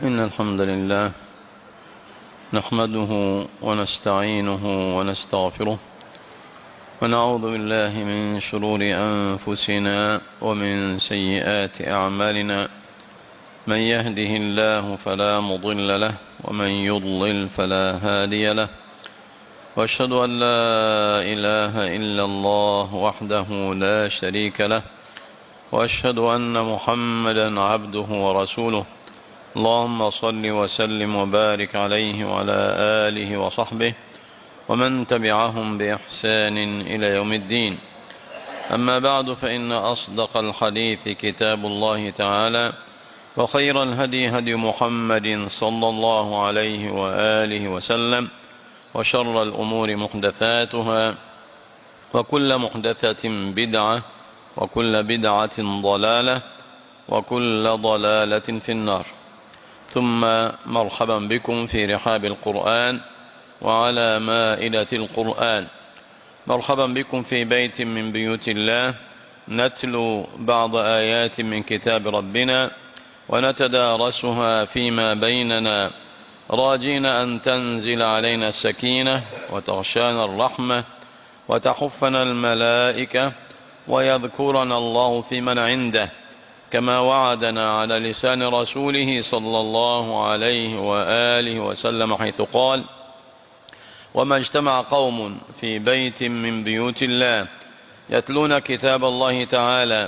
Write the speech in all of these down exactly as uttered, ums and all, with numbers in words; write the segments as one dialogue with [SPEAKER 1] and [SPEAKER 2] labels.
[SPEAKER 1] إن الحمد لله نحمده ونستعينه ونستغفره ونعوذ بالله من شرور أنفسنا ومن سيئات أعمالنا. من يهده الله فلا مضل له ومن يضلل فلا هادي له، وأشهد أن لا إله إلا الله وحده لا شريك له، وأشهد أن محمدا عبده ورسوله. اللهم صل وسلم وبارك عليه وعلى آله وصحبه ومن تبعهم بإحسان إلى يوم الدين. أما بعد، فإن أصدق الحديث كتاب الله تعالى، وخير الهدي هدي محمد صلى الله عليه وآله وسلم، وشر الأمور محدثاتها، وكل محدثة بدعة، وكل بدعة ضلالة، وكل ضلالة في النار. ثم مرحبا بكم في رحاب القرآن وعلى مائدة القرآن. مرحبا بكم في بيت من بيوت الله، نتلو بعض آيات من كتاب ربنا ونتدارسها فيما بيننا، راجين أن تنزل علينا السكينة وتغشانا الرحمة وتحفنا الملائكة ويذكرنا الله في من عنده، كما وعدنا على لسان رسوله صلى الله عليه وآله وسلم، حيث قال: وما اجتمع قوم في بيت من بيوت الله يتلون كتاب الله تعالى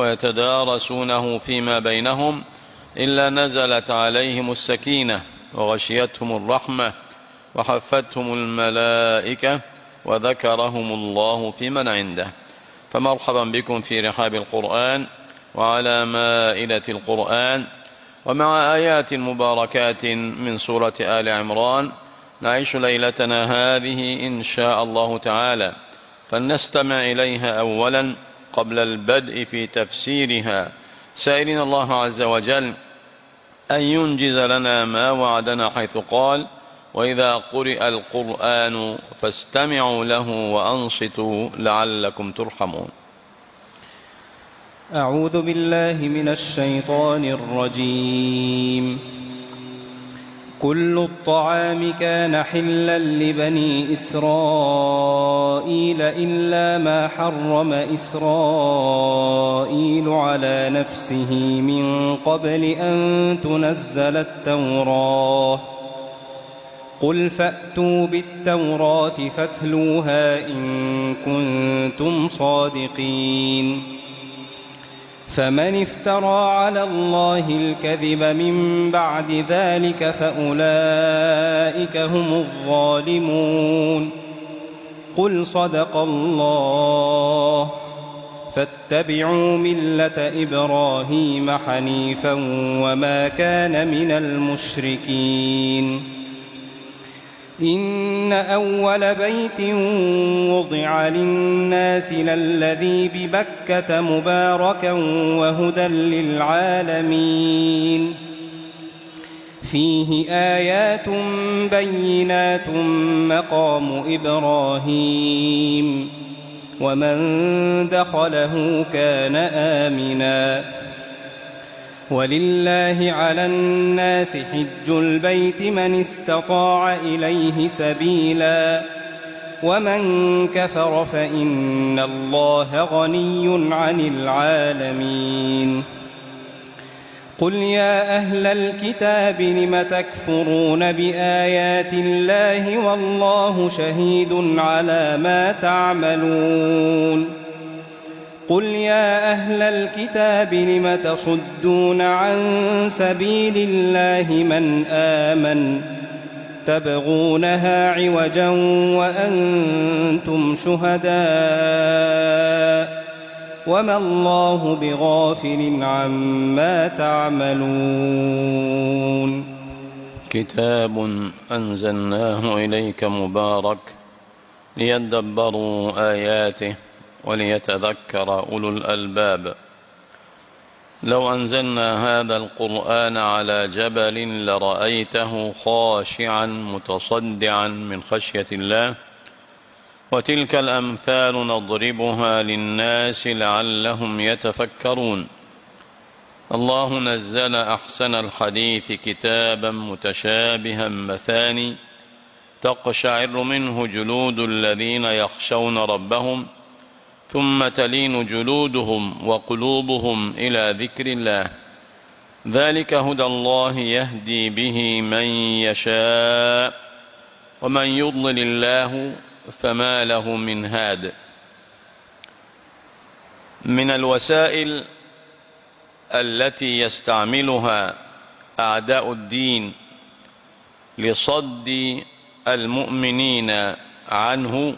[SPEAKER 1] ويتدارسونه فيما بينهم إلا نزلت عليهم السكينة وغشيتهم الرحمة وحفتهم الملائكة وذكرهم الله في من عنده. فمرحبا بكم في رحاب القرآن وعلى مائدة القرآن، ومع آيات مباركات من سورة آل عمران نعيش ليلتنا هذه إن شاء الله تعالى، فلنستمع إليها أولا قبل البدء في تفسيرها، سائلين الله عز وجل أن ينجز لنا ما وعدنا، حيث قال: وإذا قرئ القرآن فاستمعوا له وأنصتوا لعلكم ترحمون.
[SPEAKER 2] أعوذ بالله من الشيطان الرجيم. كل الطعام كان حلا لبني إسرائيل إلا ما حرم إسرائيل على نفسه من قبل أن تنزل التوراة. قل فأتوا بالتوراة فاتلوها إن كنتم صادقين. فمن افترى على الله الكذب من بعد ذلك فأولئك هم الظالمون. قل صدق الله، فاتبعوا ملة إبراهيم حنيفا وما كان من المشركين. إن أول بيت وضع للناس للذي ببكة مباركا وهدى للعالمين، فيه آيات بينات مقام إبراهيم، ومن دخله كان آمنا. ولله على الناس حج البيت من استطاع إليه سبيلا، ومن كفر فإن الله غني عن العالمين. قل يا أهل الكتاب لم تكفرون بآيات الله والله شهيد على ما تعملون. قل يا أهل الكتاب لم تصدون عن سبيل الله من آمن تبغونها عوجا وأنتم شهداء وما الله بغافل عما تعملون.
[SPEAKER 1] كتاب أنزلناه إليك مبارك ليدبروا آياته وليتذكر أولو الألباب. لو أنزلنا هذا القرآن على جبل لرأيته خاشعا متصدعا من خشية الله. وتلك الأمثال نضربها للناس لعلهم يتفكرون. الله نزل أحسن الحديث كتابا متشابها مثاني تقشعر منه جلود الذين يخشون ربهم ثم تلين جلودهم وقلوبهم إلى ذكر الله ذلك هدى الله يهدي به من يشاء ومن يضلل الله فما له من هاد. من الوسائل التي يستعملها أعداء الدين لصد المؤمنين عنه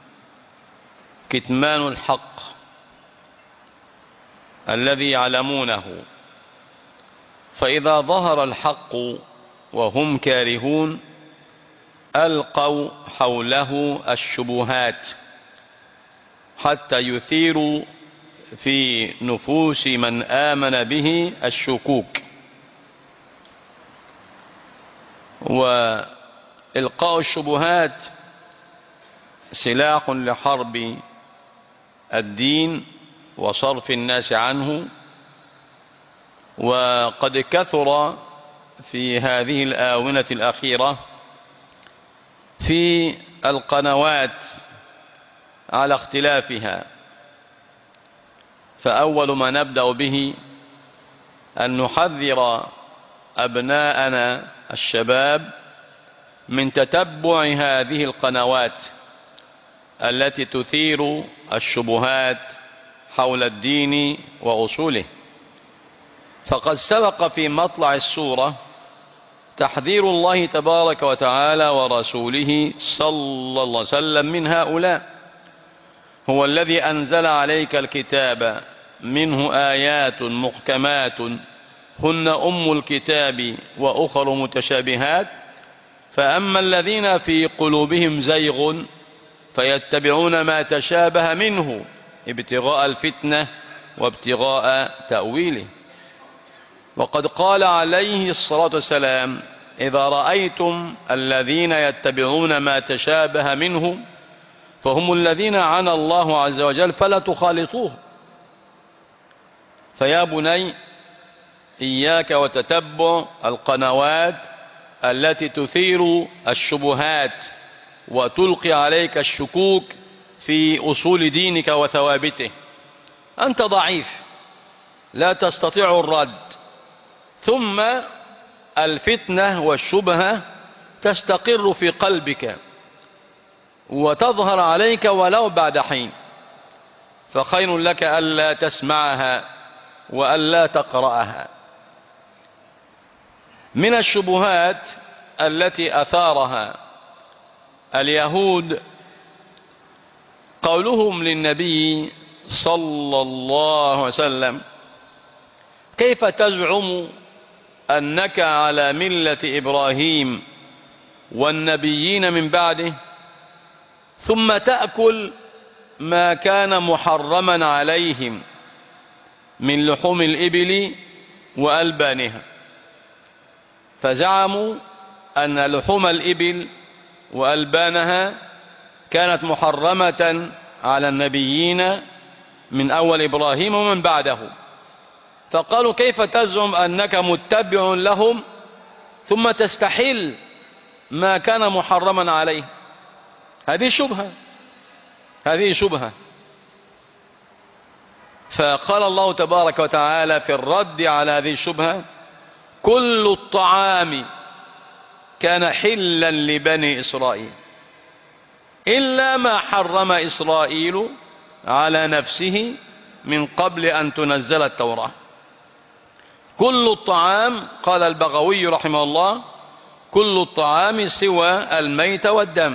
[SPEAKER 1] كتمان الحق الذي يعلمونه، فإذا ظهر الحق وهم كارهون ألقوا حوله الشبهات حتى يثيروا في نفوس من آمن به الشكوك. وإلقاء الشبهات سلاح لحرب الدين وصرف الناس عنه، وقد كثر في هذه الآونة الأخيرة في القنوات على اختلافها. فأول ما نبدأ به أن نحذر أبناءنا الشباب من تتبع هذه القنوات التي تثير الشبهات حول الدين وأصوله. فقد سبق في مطلع السورة تحذير الله تبارك وتعالى ورسوله صلى الله عليه وسلم من هؤلاء. هو الذي أنزل عليك الكتاب منه آيات محكمات هن أم الكتاب وأخر متشابهات فأما الذين في قلوبهم زيغ فيتبعون ما تشابه منه ابتغاء الفتنة وابتغاء تأويله. وقد قال عليه الصلاة والسلام إذا رأيتم الذين يتبعون ما تشابه منه فهم الذين عنى الله عز وجل فلا تخالطوه. فيا بني إياك وتتبع القنوات التي تثير الشبهات وتلقي عليك الشكوك في أصول دينك وثوابته. أنت ضعيف لا تستطيع الرد، ثم الفتنة والشبهة تستقر في قلبك وتظهر عليك ولو بعد حين، فخير لك ألا تسمعها وألا تقرأها. من الشبهات التي أثارها اليهود قولهم للنبي صلى الله عليه وسلم كيف تزعم أنك على ملة إبراهيم والنبيين من بعده ثم تأكل ما كان محرما عليهم من لحوم الإبل وألبانها. فزعموا أن لحوم الإبل وألبانها كانت محرمة على النبيين من أول إبراهيم ومن بعده، فقالوا كيف تزعم أنك متبع لهم ثم تستحل ما كان محرما عليه. هذه شبهة هذه شبهة فقال الله تبارك وتعالى في الرد على هذه الشبهة كل الطعام كان حلا لبني إسرائيل إلا ما حرم إسرائيل على نفسه من قبل أن تنزل التوراة. كل الطعام قال البغوي رحمه الله كل الطعام سوى الميت والدم.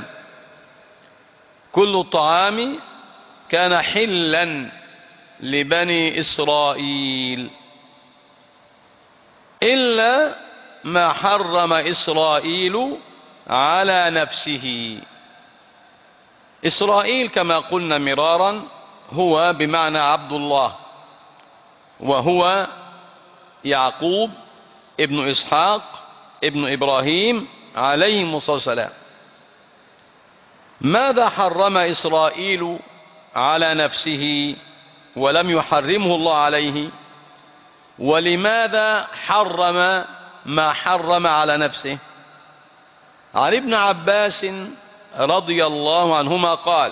[SPEAKER 1] كل الطعام كان حلا لبني إسرائيل إلا ما حرم إسرائيل على نفسه. إسرائيل كما قلنا مرارا هو بمعنى عبد الله، وهو يعقوب ابن إسحاق ابن إبراهيم عليهم الصلاة والسلام. ماذا حرم إسرائيل على نفسه ولم يحرمه الله عليه؟ ولماذا حرم ما حرم على نفسه؟ عن ابن عباس رضي الله عنهما قال: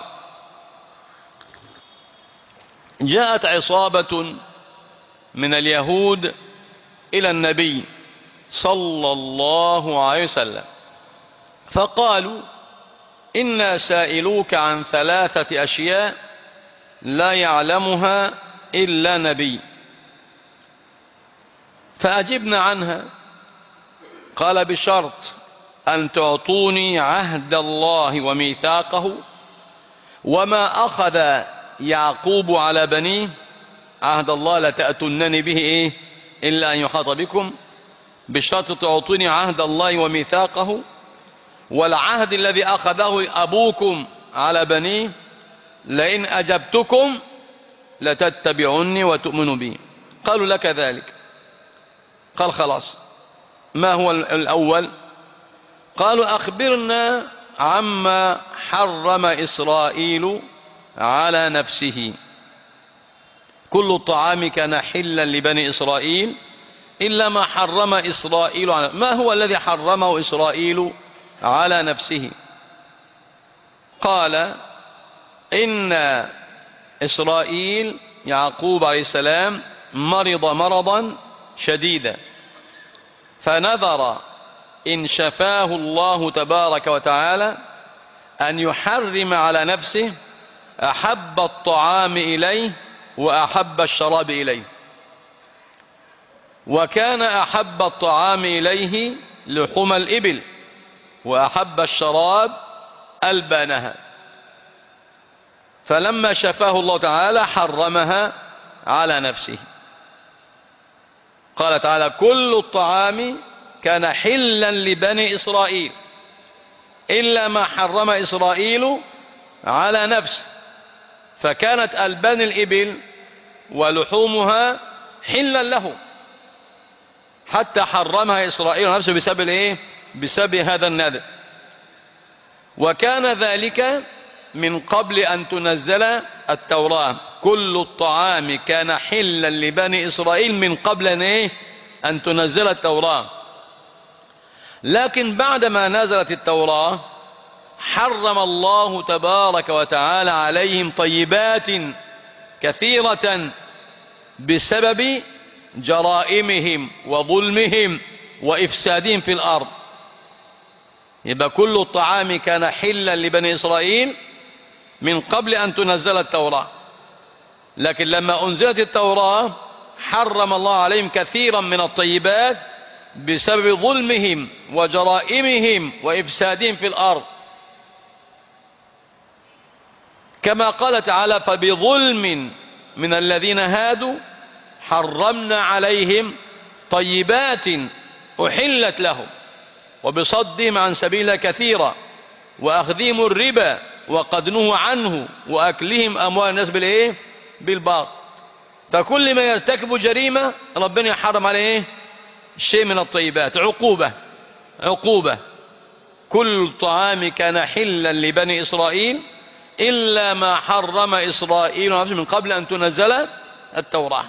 [SPEAKER 1] جاءت عصابة من اليهود إلى النبي صلى الله عليه وسلم فقالوا: إنا سائلوك عن ثلاثة أشياء لا يعلمها إلا نبي، فأجبنا عنها. قال: بشرط أن تعطوني عهد الله وميثاقه وما أخذ يعقوب على بنيه. عهد الله لا تأتونني به إيه إلا أن يحاط بكم، بشرط تعطوني عهد الله وميثاقه والعهد الذي أخذه أبوكم على بنيه، لئن أجبتكم لتتبعني وتؤمنوا بي. قالوا: لك ذلك. قال: خلاص، ما هو الأول؟ قالوا: أخبرنا عما حرم إسرائيل على نفسه. كل الطعام كان حلا لبني إسرائيل إلا ما حرم إسرائيل على. ما هو الذي حرمه إسرائيل على نفسه؟ قال: إن إسرائيل يعقوب عليه السلام مرض مرضا شديدا، فنذر إن شفاه الله تبارك وتعالى أن يحرم على نفسه أحب الطعام إليه وأحب الشراب إليه، وكان أحب الطعام إليه لحوم الإبل وأحب الشراب ألبانها، فلما شفاه الله تعالى حرمها على نفسه. قال تعالى: كل الطعام كان حلا لبني إسرائيل إلا ما حرم إسرائيل على نفسه، فكانت ألبان الإبل ولحومها حلا له، حتى حرمها إسرائيل نفسه بسبب إيه؟ بسبب هذا النذر. وكان ذلك من قبل أن تنزل التوراة. كل الطعام كان حلا لبني إسرائيل من قبل أن, إيه؟ أن تنزل التوراة. لكن بعدما نزلت التوراة حرم الله تبارك وتعالى عليهم طيبات كثيرة بسبب جرائمهم وظلمهم وإفسادهم في الأرض. يبقى كل الطعام كان حلا لبني إسرائيل من قبل أن تنزل التوراة، لكن لما أنزلت التوراة حرم الله عليهم كثيرا من الطيبات بسبب ظلمهم وجرائمهم وإفسادهم في الأرض، كما قال تعالى: فبظلم من الذين هادوا حرمنا عليهم طيبات أحلت لهم وبصدهم عن سبيل كثيرا وأخذهم الربا وقد نهوا عنه وأكلهم أموال الناس بالإيه؟ بالباطل. فكل ما يرتكب جريمة ربنا يحرم عليه شيء من الطيبات، عقوبة عقوبة. كل طعام كان حلا لبني إسرائيل إلا ما حرم إسرائيل نفسه من قبل أن تنزل التوراة.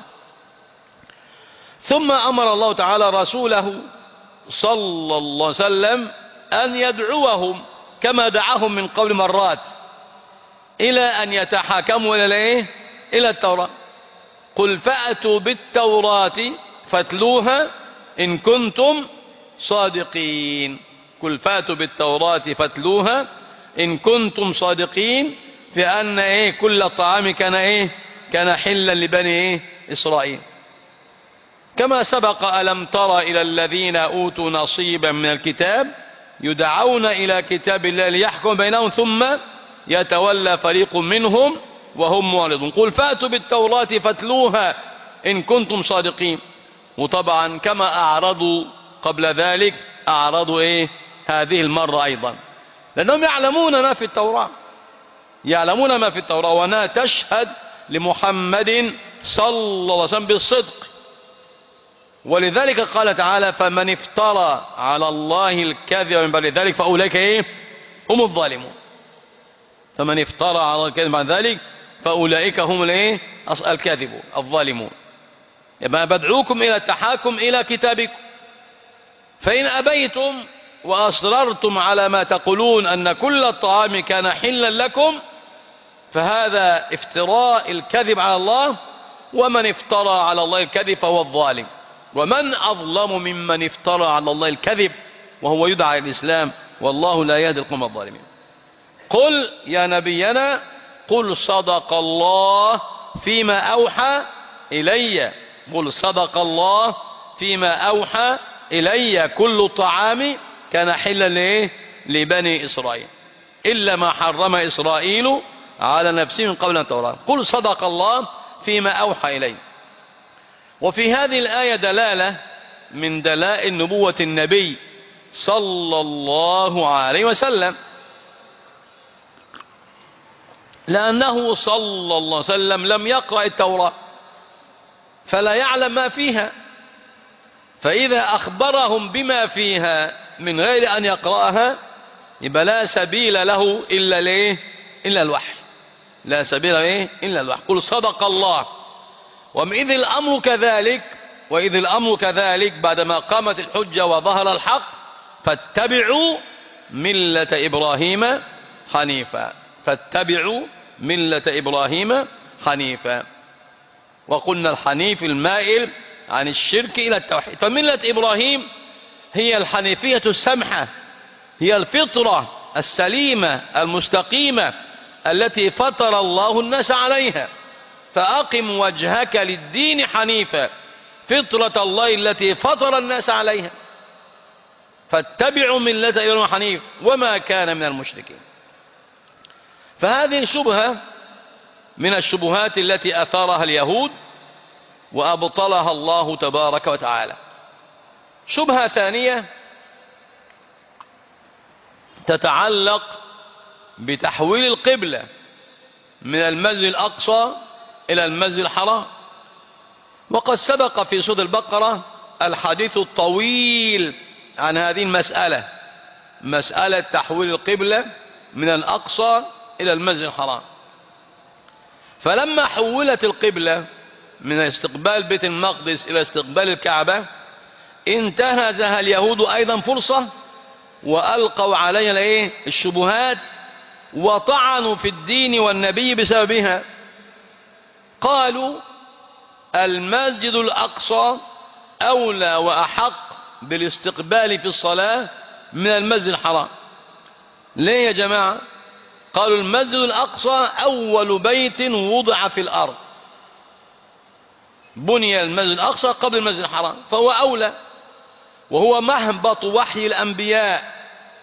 [SPEAKER 1] ثم أمر الله تعالى رسوله صلى الله عليه وسلم أن يدعوهم كما دعاهم من قبل مرات إلى أن يتحاكموا إلى إلى التوراة. قل فأتوا بالتوراة فاتلوها إن كنتم صادقين. قل فأتوا بالتوراة فاتلوها إن كنتم صادقين في أن إيه كل الطعام كان إيه كان حلا لبني إيه إسرائيل. كما سبق: ألم تر إلى الذين أوتوا نصيبا من الكتاب يدعون إلى كتاب الله ليحكم بينهم ثم يتولى فريق منهم وهم معرضون. قل فأتوا بالتوراة فاتلوها إن كنتم صادقين. وطبعا كما أعرضوا قبل ذلك أعرضوا إيه هذه المرة أيضا، لأنهم يعلمون ما في التوراة، يعلمون ما في التوراة، وأنها تشهد لمحمد صلى الله عليه وسلم بالصدق. ولذلك قال تعالى: فمن افترى على الله الكذب من بعد ذلك فأولئك إيه هم الظالمون. فمن افترى على الله الكذب بعد ذلك فأولئك هم الإيه الكاذبون الظالمون. يبقى بدعوكم إلى التحاكم إلى كتابكم، فإن أبيتم وأصررتم على ما تقولون أن كل الطعام كان حلا لكم فهذا افتراء الكذب على الله، ومن افترى على الله الكذب فهو الظالم، ومن أظلم ممن افترى على الله الكذب وهو يدعى الإسلام، والله لا يهدي القوم الظالمين. قل يا نبينا قل صدق الله فيما أوحى إلي، قل صدق الله فيما أوحى إلي كل طعام كان حلا لإيه؟ لبني إسرائيل إلا ما حرم إسرائيل على نفسه من قبل التوراة. قل صدق الله فيما أوحى إلي. وفي هذه الآية دلالة من دلائل نبوة النبي صلى الله عليه وسلم، لأنه صلى الله عليه وسلم لم يقرأ التوراة فلا يعلم ما فيها، فإذا أخبرهم بما فيها من غير أن يقرأها يبقى لا سبيل له إلا ليه؟ إلا الوحي، لا سبيل إيه؟ إلا الوحي. قل صدق الله. وإذ الأمر كذلك وإذ الأمر كذلك بعدما قامت الحجة وظهر الحق فاتبعوا ملة إبراهيم حنيفا، فاتبعوا ملة إبراهيم حنيفا. وقلنا الحنيف المائل عن الشرك إلى التوحيد، فملة إبراهيم هي الحنيفية السمحة، هي الفطرة السليمة المستقيمة التي فطر الله الناس عليها. فأقم وجهك للدين حنيفا، فطرة الله التي فطر الناس عليها، فاتبعوا ملة إبراهيم حنيف وما كان من المشركين. فهذه شبهة من الشبهات التي أثارها اليهود وأبطلها الله تبارك وتعالى. شبهة ثانية تتعلق بتحويل القبلة من المسجد الأقصى إلى المسجد الحرام، وقد سبق في سورة البقرة الحديث الطويل عن هذه المسألة، مسألة تحويل القبلة من الأقصى إلى المسجد الحرام. فلما حولت القبلة من استقبال بيت المقدس إلى استقبال الكعبة انتهزها اليهود أيضا فرصة وألقوا عليها الايه؟ الشبهات، وطعنوا في الدين والنبي بسببها. قالوا المسجد الأقصى أولى وأحق بالاستقبال في الصلاة من المسجد الحرام. ليه يا جماعة؟ قالوا المسجد الأقصى أول بيت وضع في الأرض، بني المسجد الأقصى قبل المسجد الحرام فهو أولى، وهو مهبط وحي الأنبياء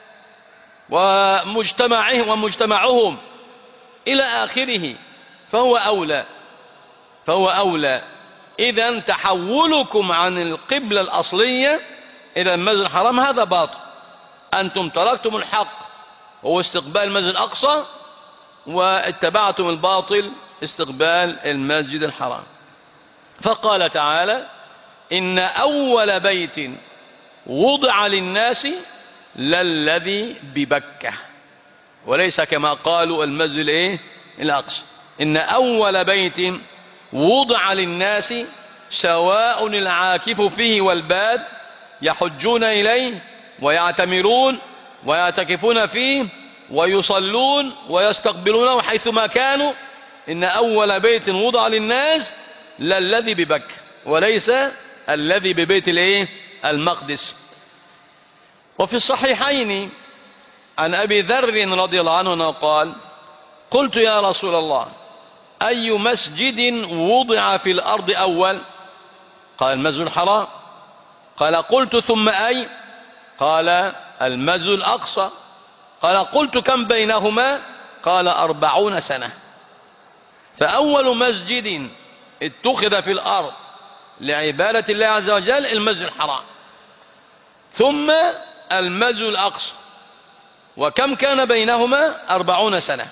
[SPEAKER 1] ومجتمعهم ومجتمعهم إلى آخره، فهو أولى فهو أولى. إذن تحولكم عن القبلة الأصلية إلى المسجد الحرام هذا باطل، أنتم تركتم الحق وهو استقبال المسجد الأقصى واتبعتم الباطل استقبال المسجد الحرام. فقال تعالى إن أول بيت وضع للناس للذي ببكة، وليس كما قالوا المسجد الايه الأقصى. إن أول بيت وضع للناس سواء العاكف فيه والباد يحجون إليه ويعتمرون ويعتكفون فيه ويصلون ويستقبلونه حيثما كانوا. إن أول بيت وضع للناس للذي ببكة وليس الذي ببيت الايه المقدس. وفي الصحيحين عن أبي ذر رضي الله عنه قال قلت يا رسول الله أي مسجد وضع في الأرض أول؟ قال المسجد الحرام. قال قلت ثم أي؟ قال المسجد الأقصى. قال قلت كم بينهما؟ قال أربعون سنة. فأول مسجد اتخذ في الأرض لعبادة الله عز وجل المسجد الحرام، ثم المسجد الأقصى، وكم كان بينهما؟ أربعون سنة.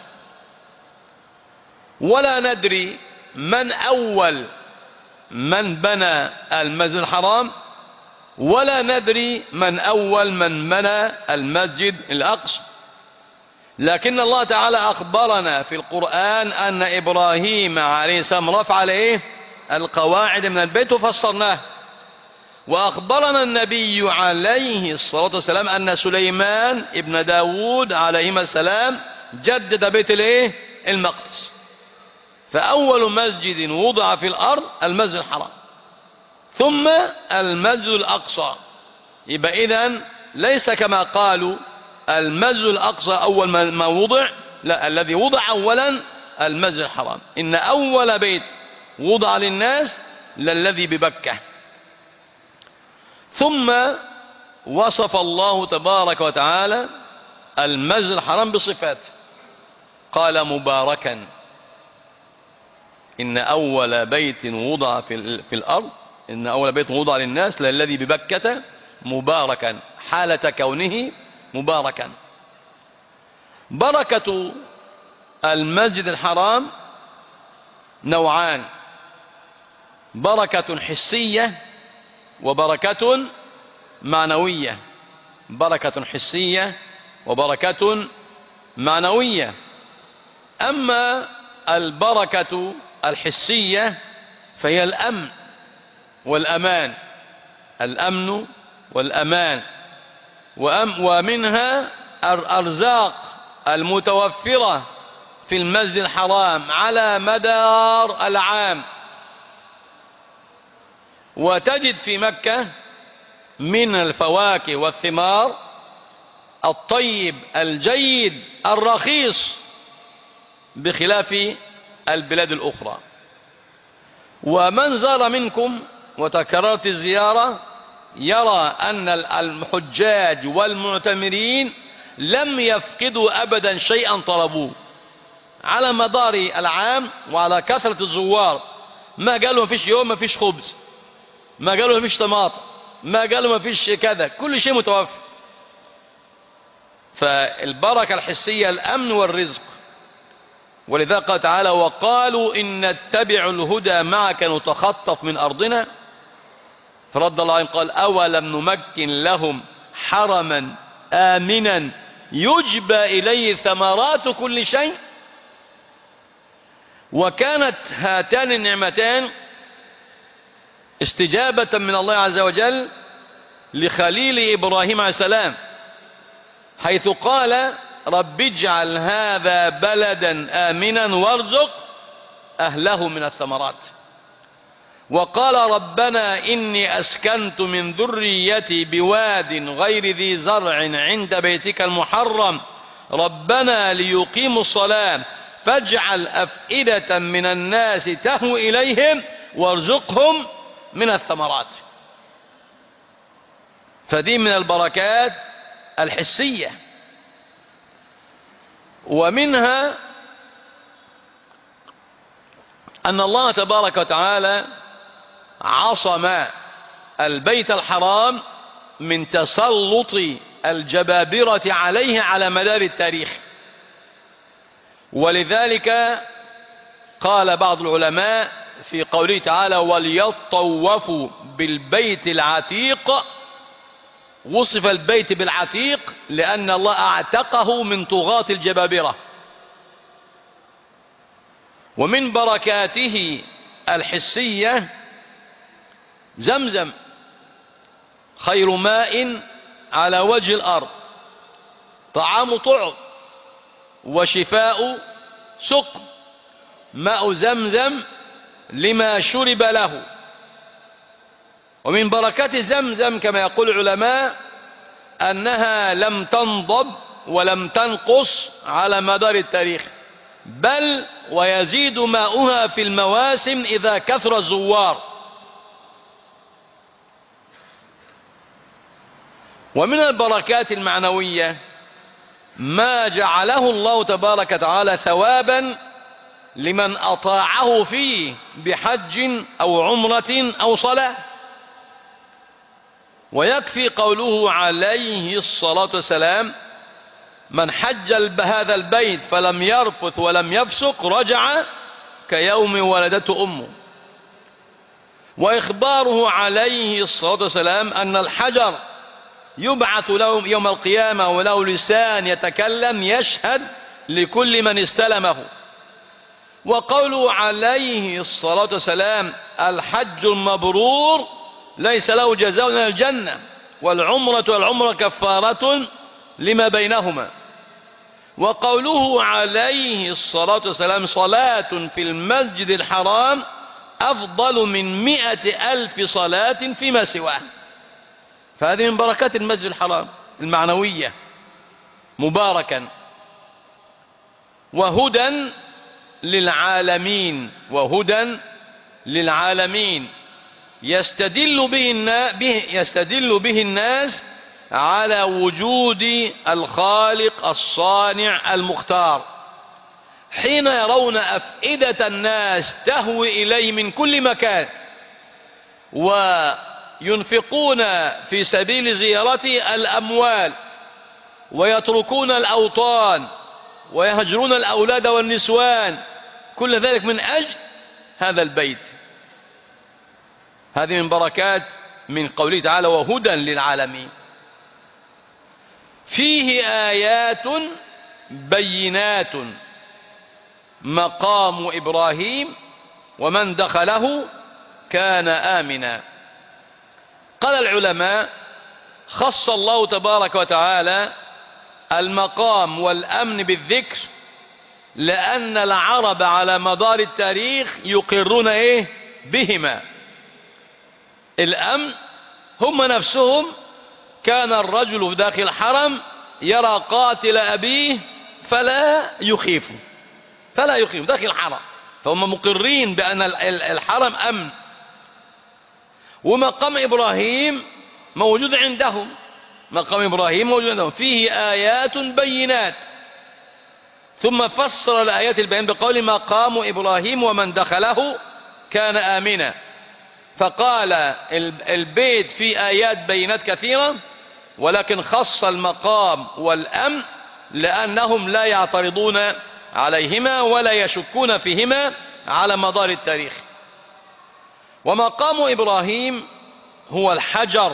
[SPEAKER 1] ولا ندري من أول من بنى المسجد الحرام، ولا ندري من أول من بنى المسجد الأقصى، لكن الله تعالى أخبرنا في القرآن أن إبراهيم عليه السلام رفع عليه القواعد من البيت وفسرناه. وأخبرنا النبي عليه الصلاة والسلام أن سليمان ابن داود عليهما السلام جدد بيت الايه المقدس. فأول مسجد وضع في الأرض المسجد الحرام، ثم المسجد الأقصى. يبقى إذن ليس كما قالوا المسجد الأقصى أول ما وضع، لا، الذي وضع أولا المسجد الحرام. إن أول بيت وضع للناس للذي ببكة. ثم وصف الله تبارك وتعالى المسجد الحرام بصفات، قال مباركا، إن أول بيت وضع في, في الأرض إن أول بيت وضع للناس للذي ببكة مباركا، حالة كونه مباركا. بركة المسجد الحرام نوعان: بركة حسية وبركة معنوية. بركة حسية وبركة معنوية. أما البركة الحسية فهي الأمن والأمان، الأمن والأمان، ومنها الأرزاق المتوفرة في المسجد الحرام على مدار العام. وتجد في مكة من الفواكه والثمار الطيب الجيد الرخيص بخلاف البلاد الأخرى. ومن زار منكم وتكررت الزيارة يرى أن الحجاج والمعتمرين لم يفقدوا أبدا شيئا طلبوه على مدار العام، وعلى كثرة الزوار. ما قالوا ما فيش يوم ما فيش خبز، ما قالوا ما فيش طماطم، ما قالوا ما فيش كذا، كل شيء متوفر. فالبركة الحسية الأمن والرزق. ولذا قال تعالى: وقالوا إن نتبع الهدى معك نتخطف من أرضنا. فرد الله عليهم قال: أولم نمكن لهم حرما آمنا يجبى إليه ثمرات كل شيء. وكانت هاتان النعمتان استجابة من الله عز وجل لخليل إبراهيم عليه السلام، حيث قال: رب اجعل هذا بلدا آمنا وارزق أهله من الثمرات. وقال: ربنا إني أسكنت من ذريتي بواد غير ذي زرع عند بيتك المحرم ربنا ليقيموا الصلاة فاجعل أفئدة من الناس تهوي إليهم وارزقهم من الثمرات. فدي من البركات الحسية. ومنها أن الله تبارك وتعالى عصم البيت الحرام من تسلط الجبابرة عليه على مدار التاريخ. ولذلك قال بعض العلماء في قوله تعالى: وليطوفوا بالبيت العتيق. وصف البيت بالعتيق لأن الله اعتقه من طغاة الجبابرة. ومن بركاته الحسية زمزم، خير ماء على وجه الأرض، طعام طعم وشفاء سقم، ماء زمزم لما شرب له. ومن بركات زمزم كما يقول العلماء أنها لم تنضب ولم تنقص على مدار التاريخ، بل ويزيد ماؤها في المواسم إذا كثر الزوار. ومن البركات المعنوية ما جعله الله تبارك وتعالى ثوابا لمن أطاعه فيه بحج أو عمرة أو صلاة. ويكفي قوله عليه الصلاة والسلام: من حج هذا البيت فلم يرفث ولم يفسق رجع كيوم ولدته أمه. وإخباره عليه الصلاة والسلام أن الحجر يبعث له يوم القيامة وله لسان يتكلم يشهد لكل من استلمه. وقوله عليه الصلاة والسلام الحج المبرور ليس له جزاء إلا الجنة، والعمرة والعمرة كفارة لما بينهما. وقوله عليه الصلاة والسلام صلاة في المسجد الحرام أفضل من مئة ألف صلاة فيما سواه. فهذه من بركات المسجد الحرام المعنوية، مباركا وهدى للعالمين، وهدى للعالمين يستدل به يستدل به الناس على وجود الخالق الصانع المختار، حين يرون أفئدة الناس تهوي إليه من كل مكان وينفقون في سبيل زيارته الأموال ويتركون الأوطان ويهجرون الأولاد والنسوان، كل ذلك من أجل هذا البيت. هذه من بركات من قوله تعالى وهدى للعالمين. فيه آيات بينات مقام إبراهيم ومن دخله كان آمنا. قال العلماء خص الله تبارك وتعالى المقام والأمن بالذكر لأن العرب على مدار التاريخ يقرون إيه بهما. الأمن هم نفسهم، كان الرجل داخل الحرم يرى قاتل أبيه فلا يخيف فلا يخيف داخل الحرم، فهم مقرين بأن الحرم أمن. ومقام إبراهيم موجود عندهم، مقام إبراهيم موجود عندهم فيه آيات بينات، ثم فسر الآيات البينات بقول مقام إبراهيم ومن دخله كان آمنا. فقال البيت فيه آيات بينات كثيرة، ولكن خص المقام والأمن لأنهم لا يعترضون عليهما ولا يشكون فيهما على مدار التاريخ. ومقام إبراهيم هو الحجر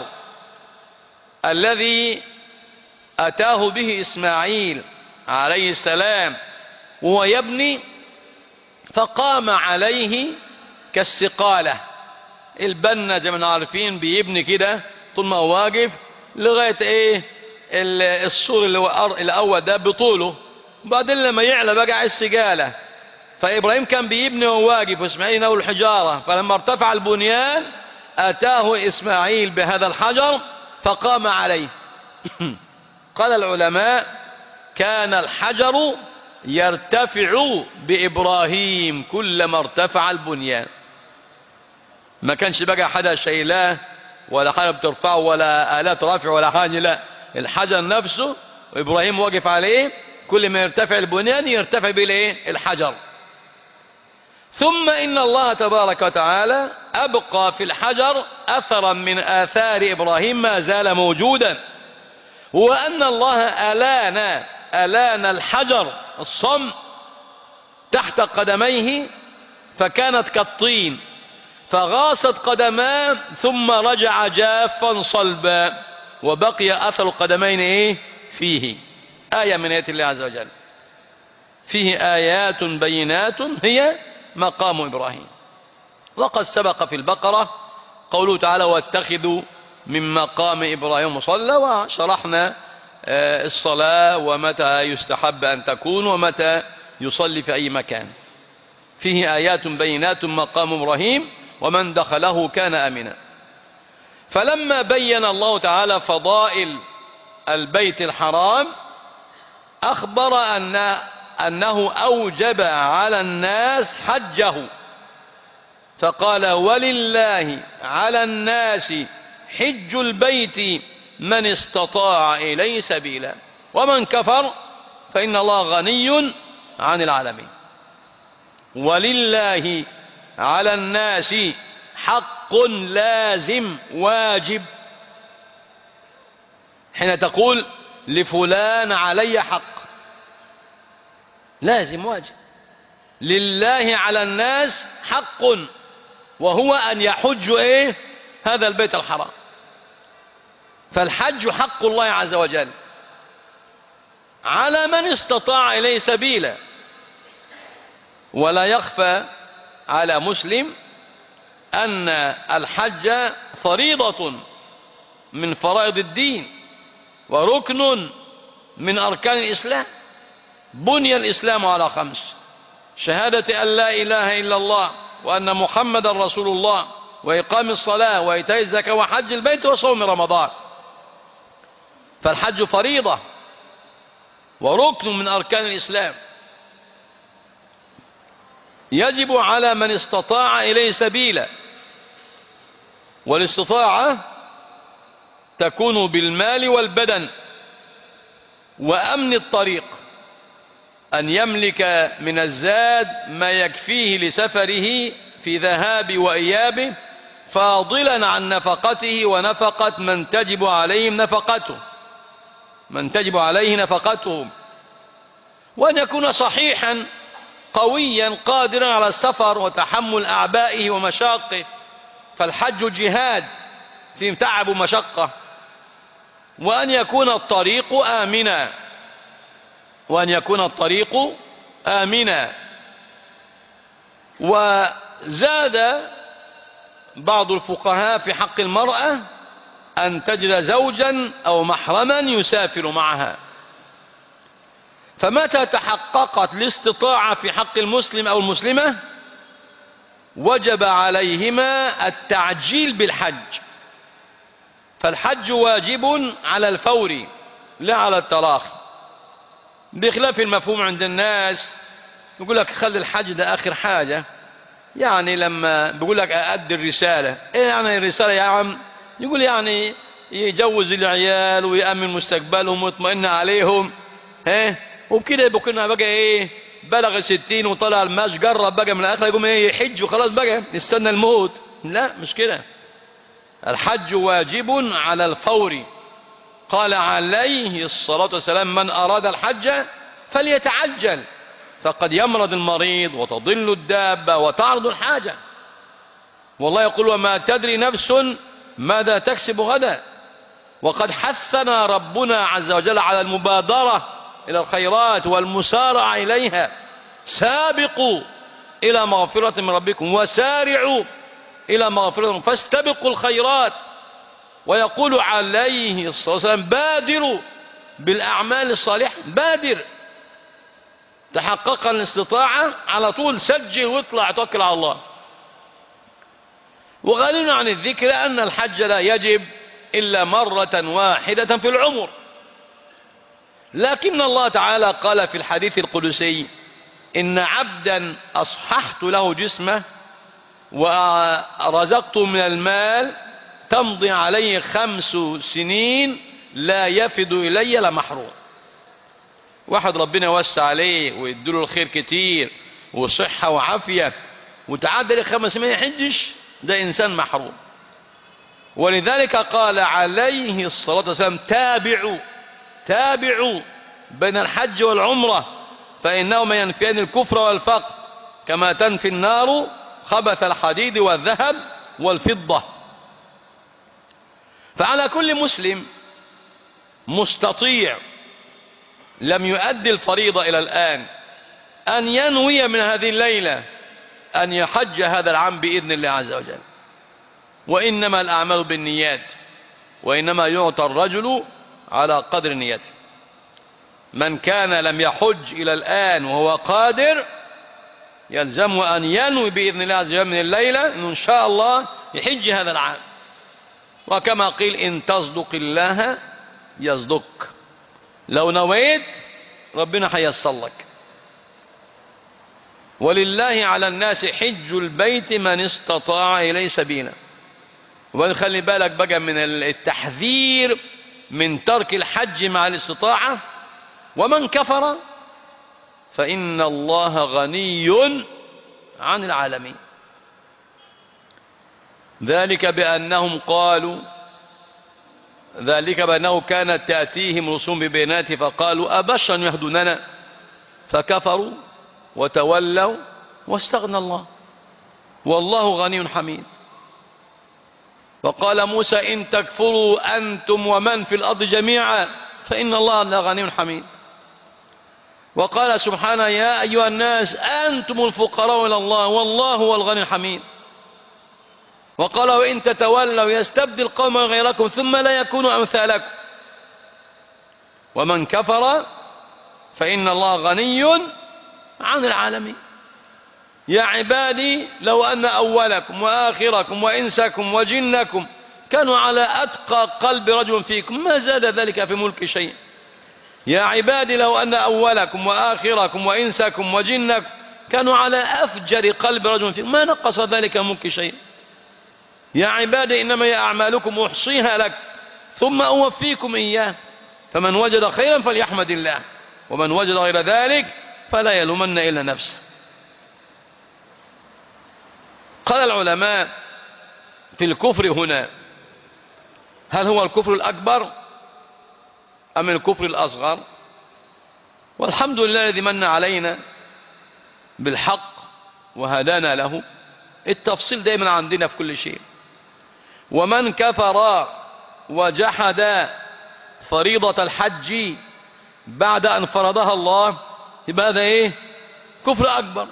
[SPEAKER 1] الذي أتاه به إسماعيل عليه السلام وهو يبني، فقام عليه كالسقالة. البنا زي ما احنا عارفين بيبني كده طول ما هو واقف لغاية ايه السور اللي هو الأول ده بطوله، وبعدين لما يعلى بقى على السقالة. فإبراهيم كان بيبني وهو واقف وإسماعيل ناول الحجارة، فلما ارتفع البنيان أتاه إسماعيل بهذا الحجر فقام عليه. قال العلماء كان الحجر يرتفع بإبراهيم كلما ارتفع البنيان، ما كانش بقى حدا شايلاه ولا حدا بترفعه ولا آلات رافع ولا حاجة، لا، الحجر نفسه وإبراهيم واقف عليه، كل ما يرتفع البنيان يرتفع بالايه الحجر. ثم إن الله تبارك وتعالى أبقى في الحجر أثرا من آثار إبراهيم ما زال موجودا، هو أن الله ألان ألان الحجر الصم تحت قدميه فكانت كالطين، فغاصت قدماه ثم رجع جافا صلبا وبقي أثر القدمين إيه فيه. آية من آيات الله عز وجل فيه آيات بينات هي مقام إبراهيم. وقد سبق في البقرة قوله تعالى واتخذوا من مقام إبراهيم مصلى، وشرحنا الصلاة ومتى يستحب أن تكون ومتى يصلي في أي مكان. فيه آيات بينات مقام إبراهيم ومن دخله كان آمنا. فلما بين الله تعالى فضائل البيت الحرام أخبر أن أنه أوجب على الناس حجه، فقال ولله على الناس حج البيت من استطاع إليه سبيلا ومن كفر فإن الله غني عن العالمين. ولله على الناس حق لازم واجب. حين تقول لفلان علي حق لازم واجب. لله على الناس حق وهو أن يحجوا إيه هذا البيت الحرام. فالحج حق الله عز وجل على من استطاع إليه سبيلا، ولا يخفى على مسلم أن الحج فريضة من فرائض الدين وركن من أركان الإسلام. بني الإسلام على خمس: شهادة أن لا إله إلا الله وأن محمد رسول الله، وإقام الصلاة، وإيتاء الزكاة، وحج البيت، وصوم رمضان. فالحج فريضة وركن من أركان الإسلام، يجب على من استطاع إليه سبيلا. والاستطاعة تكون بالمال والبدن وأمن الطريق، أن يملك من الزاد ما يكفيه لسفره في ذهاب وإيابه، فاضلا عن نفقته ونفقة من تجب عليهم نفقته من تجب عليه نفقتهم، وأن يكون صحيحا قويا قادرا على السفر وتحمل أعبائه ومشاقه، فالحج جهاد في تعب ومشقة. وأن يكون الطريق آمنا وأن يكون الطريق آمنا وزاد بعض الفقهاء في حق المرأة أن تجد زوجا أو محرما يسافر معها. فمتى تحققت الاستطاعة في حق المسلم أو المسلمة وجب عليهما التعجيل بالحج. فالحج واجب على الفور لا على التراخي، بخلاف المفهوم عند الناس. يقول لك خلي الحج ده آخر حاجة، يعني لما بيقول لك أؤدي الرسالة، إيه يعني الرسالة يا عم؟ يقول يعني يجوز العيال ويأمن مستقبلهم ويطمئن عليهم، ها، وبكده يبقى كنا بقى إيه، بلغ الستين وطلع الماش جرب بقى من الآخر يقوم إيه يحج وخلاص بقى يستنى الموت. لا، مش كده. الحج واجب على الفور. قال عليه الصلاة والسلام: من أراد الحج فليتعجل، فقد يمرض المريض وتضل الدابة وتعرض الحاجة. والله يقول: وما تدري نفس ماذا تكسب غدا. وقد حثنا ربنا عز وجل على المبادرة إلى الخيرات والمسارعة إليها. سابقوا إلى مغفرة من ربكم وسارعوا إلى مغفرة، فاستبقوا الخيرات. ويقول عليه الصلاة والسلام: بادروا بالأعمال الصالحة. بادر، تحقق الاستطاعة على طول سجل واطلع توكل على الله. وغنينا عن الذكر أن الحج لا يجب إلا مرة واحدة في العمر، لكن الله تعالى قال في الحديث القدسي: إن عبدا أصححت له جسمه ورزقت من المال تمضي عليه خمس سنين لا يفد إلي لمحروم. واحد ربنا يوسع عليه ويديله الخير كتير وصحة وعافية وتعدى خمس سنين يحجش، ده إنسان محروم. ولذلك قال عليه الصلاة والسلام: تابعوا تابعوا بين الحج والعمرة فإنهما ينفيان الكفر والفقر كما تنفي النار خبث الحديد والذهب والفضة. فعلى كل مسلم مستطيع لم يؤدي الفريضة إلى الآن أن ينوي من هذه الليلة أن يحج هذا العام بإذن الله عز وجل. وإنما الأعمال بالنيات، وإنما يعطى الرجل على قدر نيته. من كان لم يحج إلى الآن وهو قادر يلزم أن ينوي بإذن الله عز وجل من الليلة إنه إن شاء الله يحج هذا العام. وكما قيل: إن تصدق الله يصدق. لو نويت ربنا هيصل لك. ولله على الناس حج البيت من استطاع إليه سبيلا. وخلي بالك بقى من التحذير من ترك الحج مع الاستطاعة. ومن كفر فإن الله غني عن العالمين. ذلك بأنهم قالوا ذلك بأنه كانت تأتيهم رسوم ببينات فقالوا أبشرا يهدوننا فكفروا وتولوا واستغنى الله والله غني حميد. وقال موسى: إن تكفروا أنتم ومن في الأرض جميعا فإن الله لغني حميد. وقال سبحانه يا أيها الناس أنتم الفقراء إلى الله والله هو الغني الحميد. وقال وإن تتولوا يستبدل قوما غيركم ثم لا يكونوا أمثالكم. ومن كفر فإن الله غني عن العالمين. يا عبادي لو أن أولكم وآخركم وإنسكم وجنكم كانوا على أتقى قلب رجل فيكم ما زاد ذلك في ملك شيء. يا عبادي لو أن أولكم وآخركم وإنسكم وجنكم كانوا على أفجر قلب رجل فيكم ما نقص ذلك من ملك شيء. يا عبادي إنما هي أعمالكم أحصيها لك ثم أوفيكم إياه فمن وجد خيرا فليحمد الله ومن وجد غير ذلك فلا يلومن إلا نفسه. قال العلماء في الكفر هنا هل هو الكفر الأكبر أم الكفر الأصغر؟ والحمد لله الذي من علينا بالحق وهدانا له. التفصيل دائما عندنا في كل شيء. ومن كفر وجحد فريضة الحج بعد أن فرضها الله يبقى هذا إيه؟ كفر أكبر.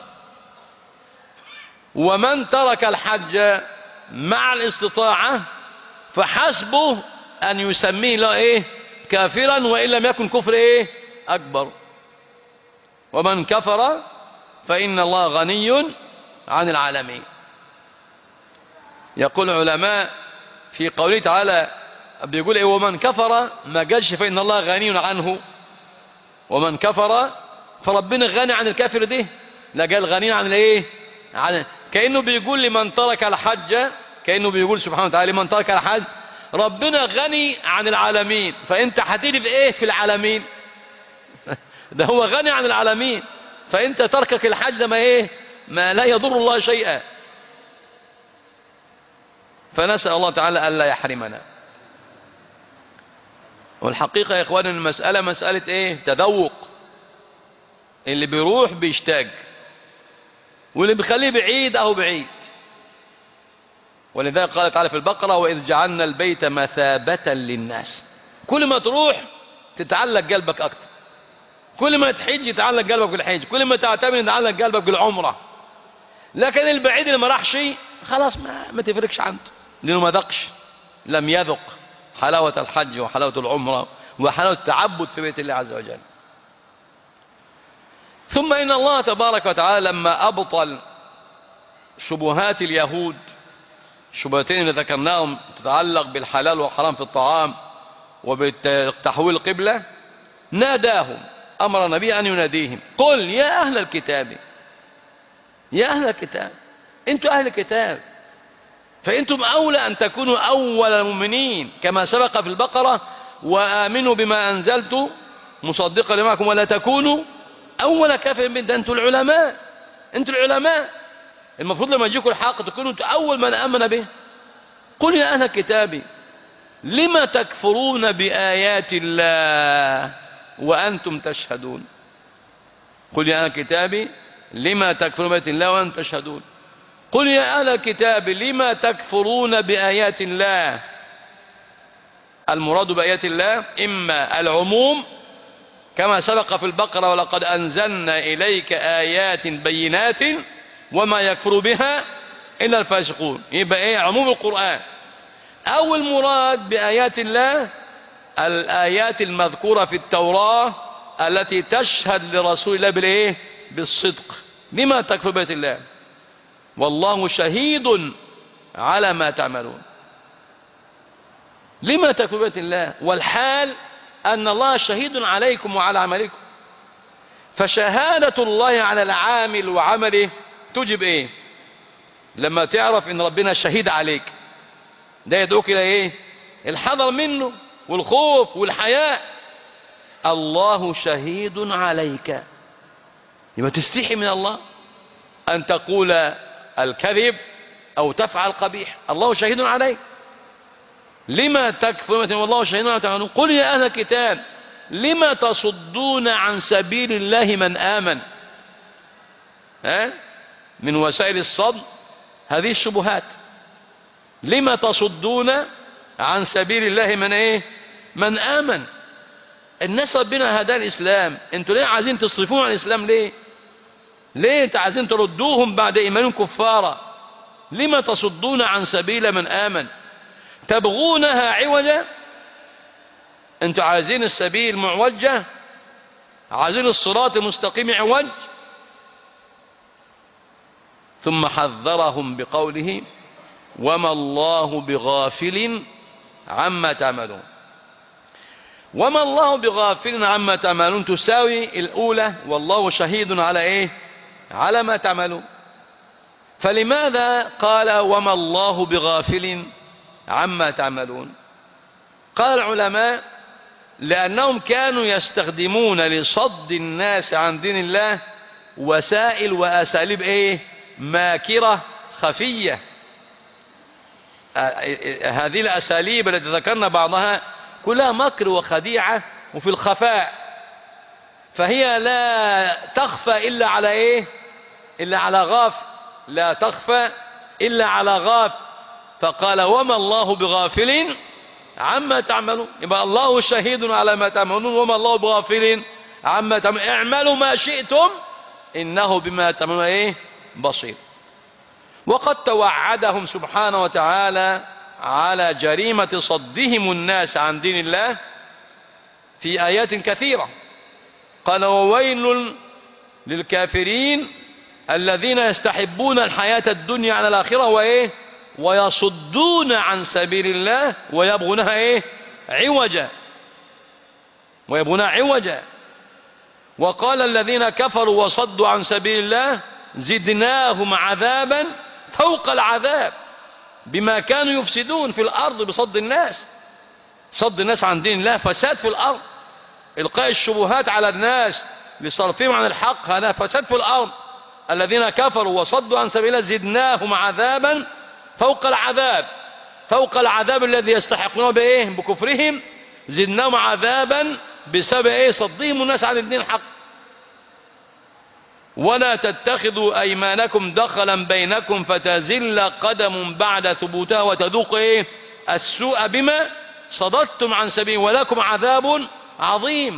[SPEAKER 1] ومن ترك الحج مع الاستطاعة فحسبه أن يسميه له إيه؟ كافرا وإن لم يكن كفر إيه؟ أكبر. ومن كفر فإن الله غني عن العالمين. يقول العلماء في قوله تعالى بيقول إيه ومن كفر ما قالش فإن الله غني عنه. ومن كفر فربنا غني عن الكافر ده لا قال غني عن الايه عن كأنه بيقول لمن ترك الحج كأنه بيقول سبحانه وتعالى لمن ترك الحج ربنا غني عن العالمين فانت هتيجي في ايه في العالمين ده هو غني عن العالمين فانت تركك الحج ده ما ايه ما لا يضر الله شيئا. فنسأل الله تعالى ألا يحرمنا. والحقيقة يا إخوان المسألة مسألة إيه تذوق. اللي بيروح بيشتاق واللي بيخليه بعيد أهو بعيد. ولذلك قال تعالى في البقرة وإذ جعلنا البيت مثابة للناس. كل ما تروح تتعلق قلبك أكتر. كل ما تحج يتعلق قلبك بالحج. كل ما تعتمد يتعلق قلبك بالعمرة. لكن البعيد اللي ما راحش خلاص ما, ما تفرقش عنده لأنه ما ذقش لم يذق حلاوة الحج وحلاوة العمرة وحلاوة التعبد في بيت الله عز وجل. ثم إن الله تبارك وتعالى لما أبطل شبهات اليهود شبهتين اللي ذكرناهم تتعلق بالحلال والحرام في الطعام وبتحويل القبلة ناداهم أمر النبي أن يناديهم قل يا أهل الكتاب يا أهل الكتاب أنتم أهل الكتاب فأنتم أولى أن تكونوا أول المؤمنين كما سبق في البقرة وآمنوا بما أنزلت مصدقا لمعكم ولا تكونوا أول كافر من ده. أنتم العلماء أنتم العلماء المفروض لما يجيكم الحق تكونوا أنتم أول من آمن به. قل يا أهل الكتاب لما تكفرون بآيات الله وأنتم تشهدون. قل يا أهل الكتاب لما تكفرون بآيات الله وأنتم تشهدون. قل يا أهل الكتاب لما تكفرون بآيات الله. المراد بآيات الله إما العموم كما سبق في البقرة ولقد أنزلنا إليك آيات بينات وما يكفر بها إلا الفاسقون يبقى إيه عموم القرآن. أو المراد بآيات الله الآيات المذكورة في التوراة التي تشهد لرسول الله بالإيه بالصدق. لما تكفر بآيات الله والله شهيد على ما تعملون. لما تكفر بآيات الله والحال أن الله شهيد عليكم وعلى عملكم. فشهادة الله على العامل وعمله تجب إيه لما تعرف إن ربنا شهيد عليك ده يدعوك إلى إيه الحذر منه والخوف والحياء. الله شهيد عليك يبقى تستحي من الله أن تقول الكذب أو تفعل قبيح. الله شهيد عليك. لما تكفر والله شهيد عليك. قل يا أهل الكتاب لما تصدون عن سبيل الله من آمن. ها من وسائل الصد هذه الشبهات. لما تصدون عن سبيل الله من ايه من آمن. الناس ربنا هداه الإسلام، انتوا ليه عايزين تصرفون عن الإسلام؟ ليه ليه انتوا عايزين تردوهم بعد إيمانهم كفارا؟ لما تصدون عن سبيل من آمن تبغونها عوجا؟ انتوا عايزين السبيل معوجة، عايزين الصراط المستقيم عوج. ثم حذرهم بقوله وما الله بغافل عما تعملون. وما الله بغافل عما تعملون تساوي الأولى والله شهيد على إيه؟ على ما تعملون. فلماذا قال وما الله بغافل عما تعملون؟ قال العلماء لأنهم كانوا يستخدمون لصد الناس عن دين الله وسائل وأساليب إيه؟ ماكرة خفية. هذه الأساليب التي ذكرنا بعضها كلها مكر وخديعة وفي الخفاء، فهي لا تخفى إلا على إيه؟ إلا على غافل، لا تخفى إلا على غافل. فقال وما الله بغافل عما تعملون، يبقى الله شهيد على ما تعملون وما الله بغافل عما تعملون، اعملوا ما شئتم إنه بما تعملون إيه؟ بصير. وقد توعدهم سبحانه وتعالى على جريمة صدهم الناس عن دين الله في آيات كثيرة. قال وويل للكافرين الذين يستحبون الحياة الدنيا على الآخرة وإيه؟ ويصدون عن سبيل الله ويبغونها إيه؟ عوجا، ويبغونها عوجا. وقال الذين كفروا وصدوا عن سبيل الله زدناهم عذابا فوق العذاب بما كانوا يفسدون في الأرض بصد الناس. صد الناس عن دين الله فساد في الأرض، إلقاء الشبهات على الناس لصرفهم عن الحق، هذا فساد في الأرض. الذين كفروا وصدوا عن سبيل الله زدناهم عذابا فوق العذاب، فوق العذاب الذي يستحقونه بإيه؟ بكفرهم، زدناهم عذابا بسبب إيه؟ صدهم الناس عن الدين الحق. ولا تتخذوا أيمانكم دخلا بينكم فتزل قدم بعد ثبوتها وتذوق إيه؟ السوء بما صددتم عن سبيل ولكم عذاب عظيم.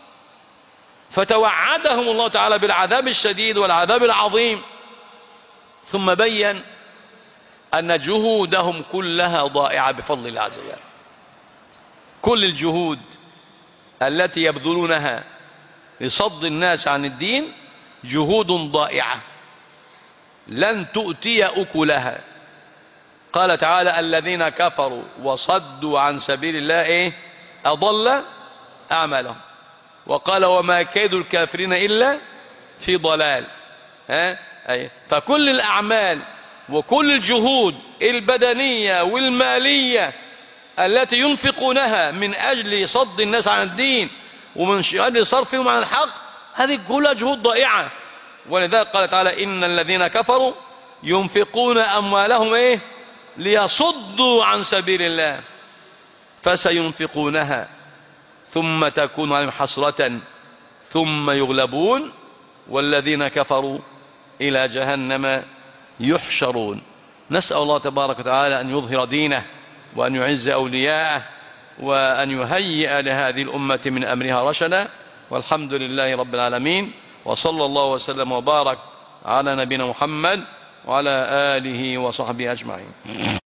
[SPEAKER 1] فتوعدهم الله تعالى بالعذاب الشديد والعذاب العظيم، ثم بين أن جهودهم كلها ضائعة بفضل الله عز وجل. كل الجهود التي يبذلونها لصد الناس عن الدين جهود ضائعة لن تؤتي أكلها. قال تعالى الذين كفروا وصدوا عن سبيل الله إيه؟ أضل أعمالهم. وقال وما كيد الكافرين إلا في ضلال. ها؟ أي. فكل الأعمال وكل الجهود البدنية والمالية التي ينفقونها من أجل صد الناس عن الدين ومن أجل صرفهم عن الحق هذه كلها جهود ضائعة. ولذلك قال تعالى إن الذين كفروا ينفقون أموالهم إيه؟ ليصدوا عن سبيل الله فسينفقونها ثم تكون عليهم حسرة ثم يغلبون والذين كفروا إلى جهنم يحشرون. نسأل الله تبارك وتعالى أن يظهر دينه وأن يعز أولياءه وأن يهيئ لهذه الأمة من أمرها رشدا. والحمد لله رب العالمين، وصلى الله وسلم وبارك على نبينا محمد وعلى آله وصحبه أجمعين.